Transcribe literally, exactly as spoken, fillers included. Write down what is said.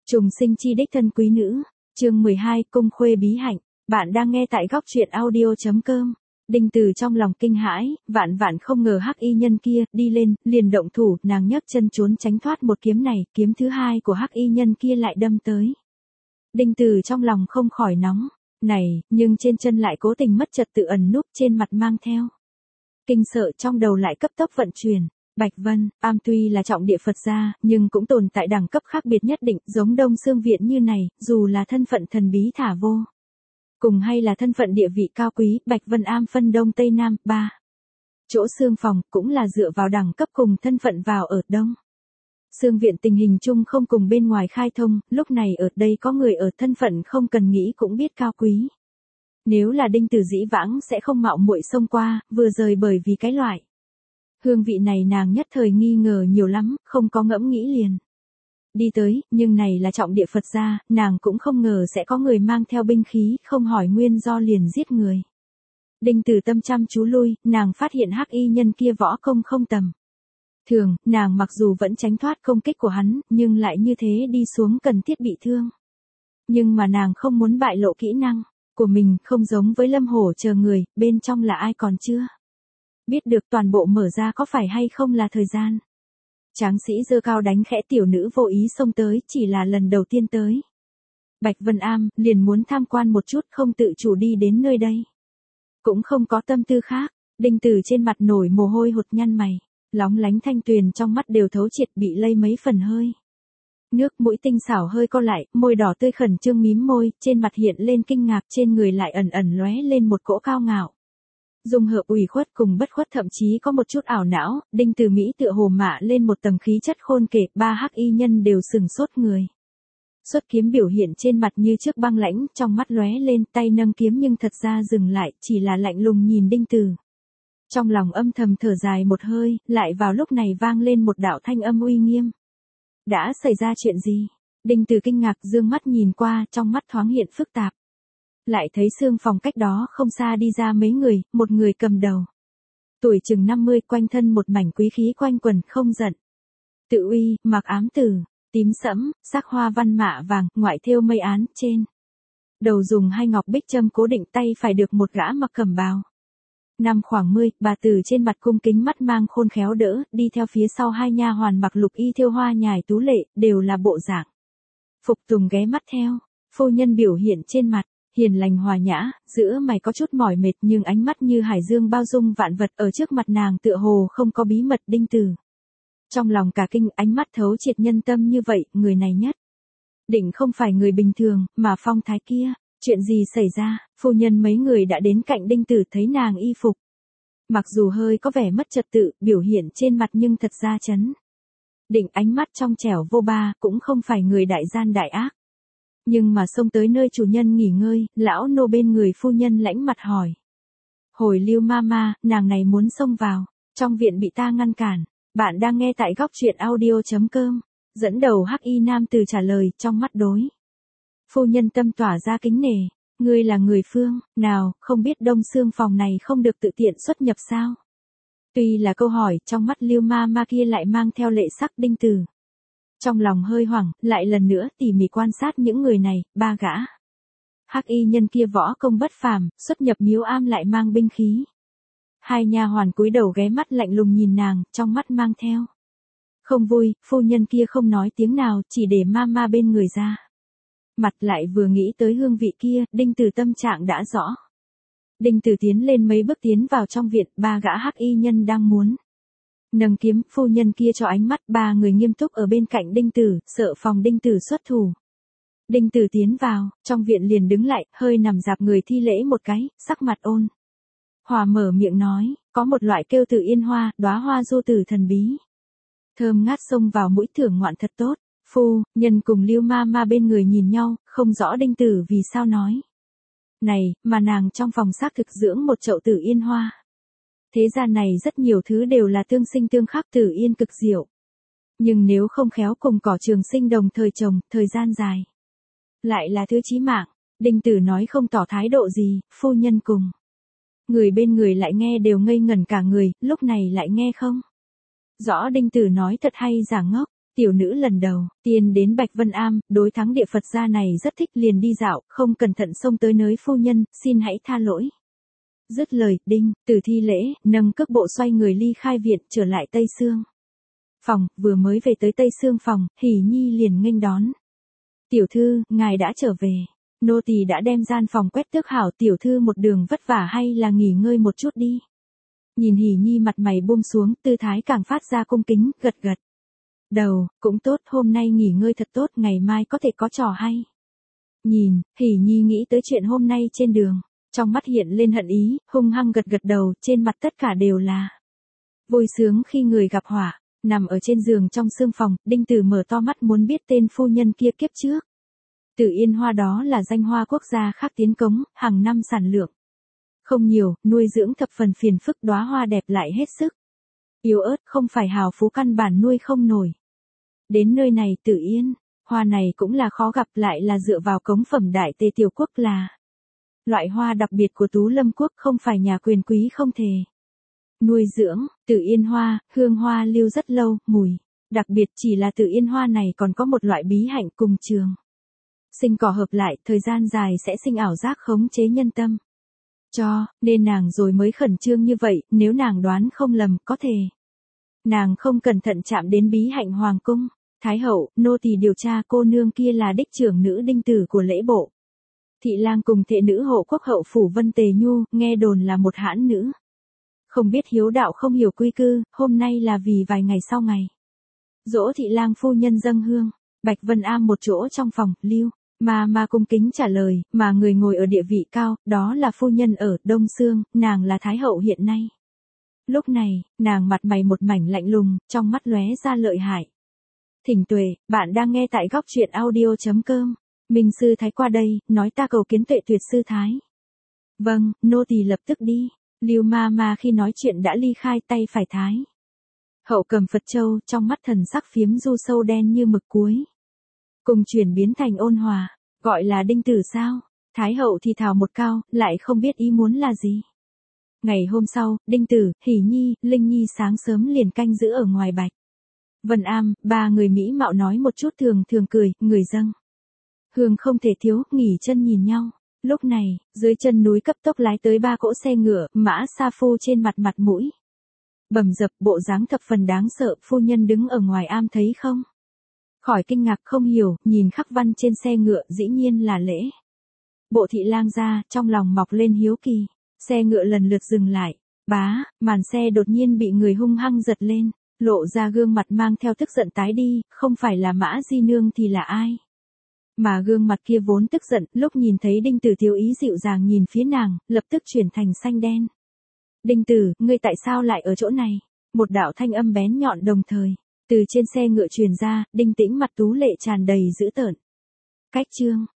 Trùng sinh chi đích thân quý nữ, chương mười hai, cung khuê bí hạnh, bạn đang nghe tại góc truyện audio chấm com. Đinh Từ trong lòng kinh hãi, vạn vạn không ngờ hắc y nhân kia đi lên, liền động thủ, nàng nhấc chân trốn tránh thoát một kiếm này, kiếm thứ hai của hắc y nhân kia lại đâm tới. Đinh Từ trong lòng không khỏi nóng, này, nhưng trên chân lại cố tình mất trật tự ẩn núp trên mặt mang theo. Kinh sợ trong đầu lại cấp tốc vận chuyển. Bạch Vân, Am tuy là trọng địa Phật gia, nhưng cũng tồn tại đẳng cấp khác biệt nhất định, giống Đông Xương Viện như này, dù là thân phận thần bí thả vô. Cùng hay là thân phận địa vị cao quý, Bạch Vân Am phân Đông Tây Nam, ba. Chỗ xương phòng, cũng là dựa vào đẳng cấp cùng thân phận vào ở Đông. Xương Viện tình hình chung không cùng bên ngoài khai thông, lúc này ở đây có người ở thân phận không cần nghĩ cũng biết cao quý. Nếu là Đinh Từ dĩ vãng sẽ không mạo muội xông qua, vừa rời bởi vì cái loại. Hương vị này nàng nhất thời nghi ngờ nhiều lắm, không có ngẫm nghĩ liền. Đi tới, nhưng này là trọng địa Phật gia, nàng cũng không ngờ sẽ có người mang theo binh khí, không hỏi nguyên do liền giết người. Đinh Từ tâm chăm chú lui, nàng phát hiện hắc y nhân kia võ công không tầm thường, nàng mặc dù vẫn tránh thoát công kích của hắn, nhưng lại như thế đi xuống cần thiết bị thương. Nhưng mà nàng không muốn bại lộ kỹ năng của mình, không giống với Lâm Hổ chờ người, bên trong là ai còn chưa biết được, toàn bộ mở ra có phải hay không là thời gian. Tráng sĩ giơ cao đánh khẽ, tiểu nữ vô ý xông tới, chỉ là lần đầu tiên tới Bạch Vân Am, liền muốn tham quan một chút, không tự chủ đi đến nơi đây. Cũng không có tâm tư khác. Đinh Từ trên mặt nổi mồ hôi hột, nhăn mày, lóng lánh thanh tuyền trong mắt đều thấu triệt, bị lây mấy phần hơi nước, mũi tinh xảo hơi co lại, môi đỏ tươi khẩn trương mím môi, trên mặt hiện lên kinh ngạc, trên người lại ẩn ẩn lóe lên một cỗ cao ngạo. Dung hợp ủy khuất cùng bất khuất, thậm chí có một chút ảo não. Đinh Từ Mỹ tựa hồ mạ lên một tầng khí chất khôn kể, ba hắc y nhân đều sừng sốt người. Xuất kiếm biểu hiện trên mặt như trước băng lãnh, trong mắt lóe lên, tay nâng kiếm nhưng thật ra dừng lại, chỉ là lạnh lùng nhìn Đinh Từ. Trong lòng âm thầm thở dài một hơi, lại vào lúc này vang lên một đạo thanh âm uy nghiêm. Đã xảy ra chuyện gì? Đinh Từ kinh ngạc dương mắt nhìn qua, trong mắt thoáng hiện phức tạp. Lại thấy xương phòng cách đó không xa đi ra mấy người, một người cầm đầu. Tuổi chừng năm mươi, quanh thân một mảnh quý khí quanh quần, không giận. Tự uy, mặc ám tử, tím sẫm, sắc hoa văn mạ vàng, ngoại thêu mây án, trên đầu dùng hai ngọc bích châm cố định, tay phải được một gã mặc cẩm bào. Năm khoảng mươi, bà từ trên mặt cung kính, mắt mang khôn khéo đỡ, đi theo phía sau hai nha hoàn mặc lục y thêu hoa nhài tú lệ, đều là bộ dạng phục tùng ghé mắt theo. Phu nhân biểu hiện trên mặt hiền lành hòa nhã, giữa mày có chút mỏi mệt, nhưng ánh mắt như hải dương bao dung vạn vật, ở trước mặt nàng tựa hồ không có bí mật. Đinh Từ trong lòng cả kinh, ánh mắt thấu triệt nhân tâm như vậy, người này nhất định không phải người bình thường, mà phong thái kia. Chuyện gì xảy ra? Phu nhân mấy người đã đến cạnh Đinh Từ, thấy nàng y phục mặc dù hơi có vẻ mất trật tự, biểu hiện trên mặt nhưng thật ra chấn định, ánh mắt trong trẻo vô ba, cũng không phải người đại gian đại ác. Nhưng mà xông tới nơi chủ nhân nghỉ ngơi, lão nô bên người phu nhân lãnh mặt hỏi. Hồi Lưu Mama, nàng này muốn xông vào trong viện bị ta ngăn cản. Bạn đang nghe tại góc truyện audio chấm com. Dẫn đầu hắc y nam từ trả lời, trong mắt đối phu nhân tâm tỏa ra kính nể. Ngươi là người phương nào, không biết Đông Xương phòng này không được tự tiện xuất nhập sao? Tuy là câu hỏi, trong mắt Lưu Mama kia lại mang theo lệ sắc. Đinh Từ trong lòng hơi hoảng, lại lần nữa tỉ mỉ quan sát những người này, ba gã hắc y nhân kia võ công bất phàm, xuất nhập miếu am lại mang binh khí. Hai nha hoàn cúi đầu ghé mắt lạnh lùng nhìn nàng, trong mắt mang theo không vui. Phu nhân kia không nói tiếng nào, chỉ để Mama bên người ra mặt, lại vừa nghĩ tới hương vị kia, Đinh Từ tâm trạng đã rõ. Đinh Từ tiến lên mấy bước tiến vào trong viện, ba gã hắc y nhân đang muốn nâng kiếm, phu nhân kia cho ánh mắt, ba người nghiêm túc ở bên cạnh Đinh Từ, sợ phòng Đinh Từ xuất thủ. Đinh Từ tiến vào, trong viện liền đứng lại, hơi nằm dạp người thi lễ một cái, sắc mặt ôn hòa mở miệng nói, có một loại kêu Tử Yên Hoa, đóa hoa du tử thần bí. Thơm ngát xông vào mũi, thưởng ngoạn thật tốt. Phu nhân cùng Lưu Mama bên người nhìn nhau, không rõ Đinh Từ vì sao nói này, mà nàng trong phòng xác thực dưỡng một chậu Tử Yên Hoa. Thế gian này rất nhiều thứ đều là tương sinh tương khắc, Tử Yên cực diệu. Nhưng nếu không khéo cùng cỏ trường sinh đồng thời trồng, thời gian dài, lại là thứ chí mạng. Đinh Từ nói không tỏ thái độ gì, phu nhân cùng người bên người lại nghe đều ngây ngẩn cả người, lúc này lại nghe không rõ Đinh Từ nói thật hay giả ngốc. Tiểu nữ lần đầu, tiên đến Bạch Vân Am, đối thắng địa Phật gia này rất thích liền đi dạo, không cẩn thận xông tới nới phu nhân, xin hãy tha lỗi. Dứt lời, Đinh, Tử thi lễ, nâng cước bộ xoay người ly khai viện, trở lại Tây Sương phòng, vừa mới về tới Tây Sương phòng, Hỉ Nhi liền nghênh đón. Tiểu thư, ngài đã trở về. Nô tỳ đã đem gian phòng quét tước hảo, tiểu thư một đường vất vả hay là nghỉ ngơi một chút đi. Nhìn Hỉ Nhi mặt mày buông xuống, tư thái càng phát ra cung kính, gật gật đầu, cũng tốt, hôm nay nghỉ ngơi thật tốt, ngày mai có thể có trò hay. Nhìn, Hỉ Nhi nghĩ tới chuyện hôm nay trên đường, trong mắt hiện lên hận ý, hung hăng gật gật đầu, trên mặt tất cả đều là vui sướng khi người gặp họa. Nằm ở trên giường trong sương phòng, Đinh Tử mở to mắt muốn biết tên phu nhân kia kiếp trước. Tử Yên Hoa đó là danh hoa quốc gia khác tiến cống, hàng năm sản lượng không nhiều, nuôi dưỡng thập phần phiền phức, đóa hoa đẹp lại hết sức yếu ớt, không phải hào phú căn bản nuôi không nổi. Đến nơi này Tử Yên Hoa này cũng là khó gặp, lại là dựa vào cống phẩm đại tề tiểu quốc, là loại hoa đặc biệt của Tú Lâm quốc, không phải nhà quyền quý không thể nuôi dưỡng. Tử Yên Hoa, hương hoa lưu rất lâu, mùi đặc biệt, chỉ là Tử Yên Hoa này còn có một loại bí hạnh, cùng trường sinh cỏ hợp lại, thời gian dài sẽ sinh ảo giác khống chế nhân tâm. Cho nên nàng rồi mới khẩn trương như vậy, nếu nàng đoán không lầm, có thể nàng không cẩn thận chạm đến bí hạnh hoàng cung. Thái hậu, nô tỳ điều tra, cô nương kia là đích trưởng nữ Đinh Tử của lễ bộ. Thị lang cùng thệ nữ hộ quốc hậu phủ Vân Tề Nhu, nghe đồn là một hãn nữ. Không biết hiếu đạo, không hiểu quy cư, hôm nay là vì vài ngày sau ngày dỗ thị lang phu nhân dâng hương. Bạch Vân Am một chỗ trong phòng, Lưu mà mà cung kính trả lời, mà người ngồi ở địa vị cao, đó là phu nhân ở Đông Sương, nàng là thái hậu hiện nay. Lúc này, nàng mặt mày một mảnh lạnh lùng, trong mắt lóe ra lợi hại. Thỉnh tuệ, bạn đang nghe tại góc truyện audio chấm com. Minh sư thái qua đây, nói ta cầu kiến tuệ tuyệt sư thái. Vâng, nô tỳ lập tức đi. Lưu ma ma khi nói chuyện đã ly khai, tay phải thái hậu cầm Phật châu, trong mắt thần sắc phiếm du sâu đen như mực, cuối cùng chuyển biến thành ôn hòa. Gọi là Đinh Tử sao? Thái hậu thì thào một cao, lại không biết ý muốn là gì. Ngày hôm sau, Đinh Tử, Hỉ Nhi, Linh Nhi sáng sớm liền canh giữ ở ngoài Bạch Vân Am, ba người mỹ mạo nói một chút thường thường cười, người dâng hương không thể thiếu, nghỉ chân nhìn nhau. Lúc này, dưới chân núi cấp tốc lái tới ba cỗ xe ngựa, mã sa phu trên mặt mặt mũi bầm dập, bộ dáng thập phần đáng sợ. Phu nhân đứng ở ngoài am thấy không khỏi kinh ngạc, không hiểu, nhìn khắc văn trên xe ngựa, dĩ nhiên là lễ bộ thị lang gia, trong lòng mọc lên hiếu kỳ. Xe ngựa lần lượt dừng lại, bá, màn xe đột nhiên bị người hung hăng giật lên, lộ ra gương mặt mang theo tức giận tái đi, không phải là Mã Di Nương thì là ai? Mà gương mặt kia vốn tức giận, lúc nhìn thấy Đinh Tử thiếu ý dịu dàng nhìn phía nàng, lập tức chuyển thành xanh đen. Đinh Tử, ngươi tại sao lại ở chỗ này? Một đạo thanh âm bén nhọn đồng thời từ trên xe ngựa truyền ra, Đinh Tĩnh mặt tú lệ tràn đầy dữ tợn. Cách chương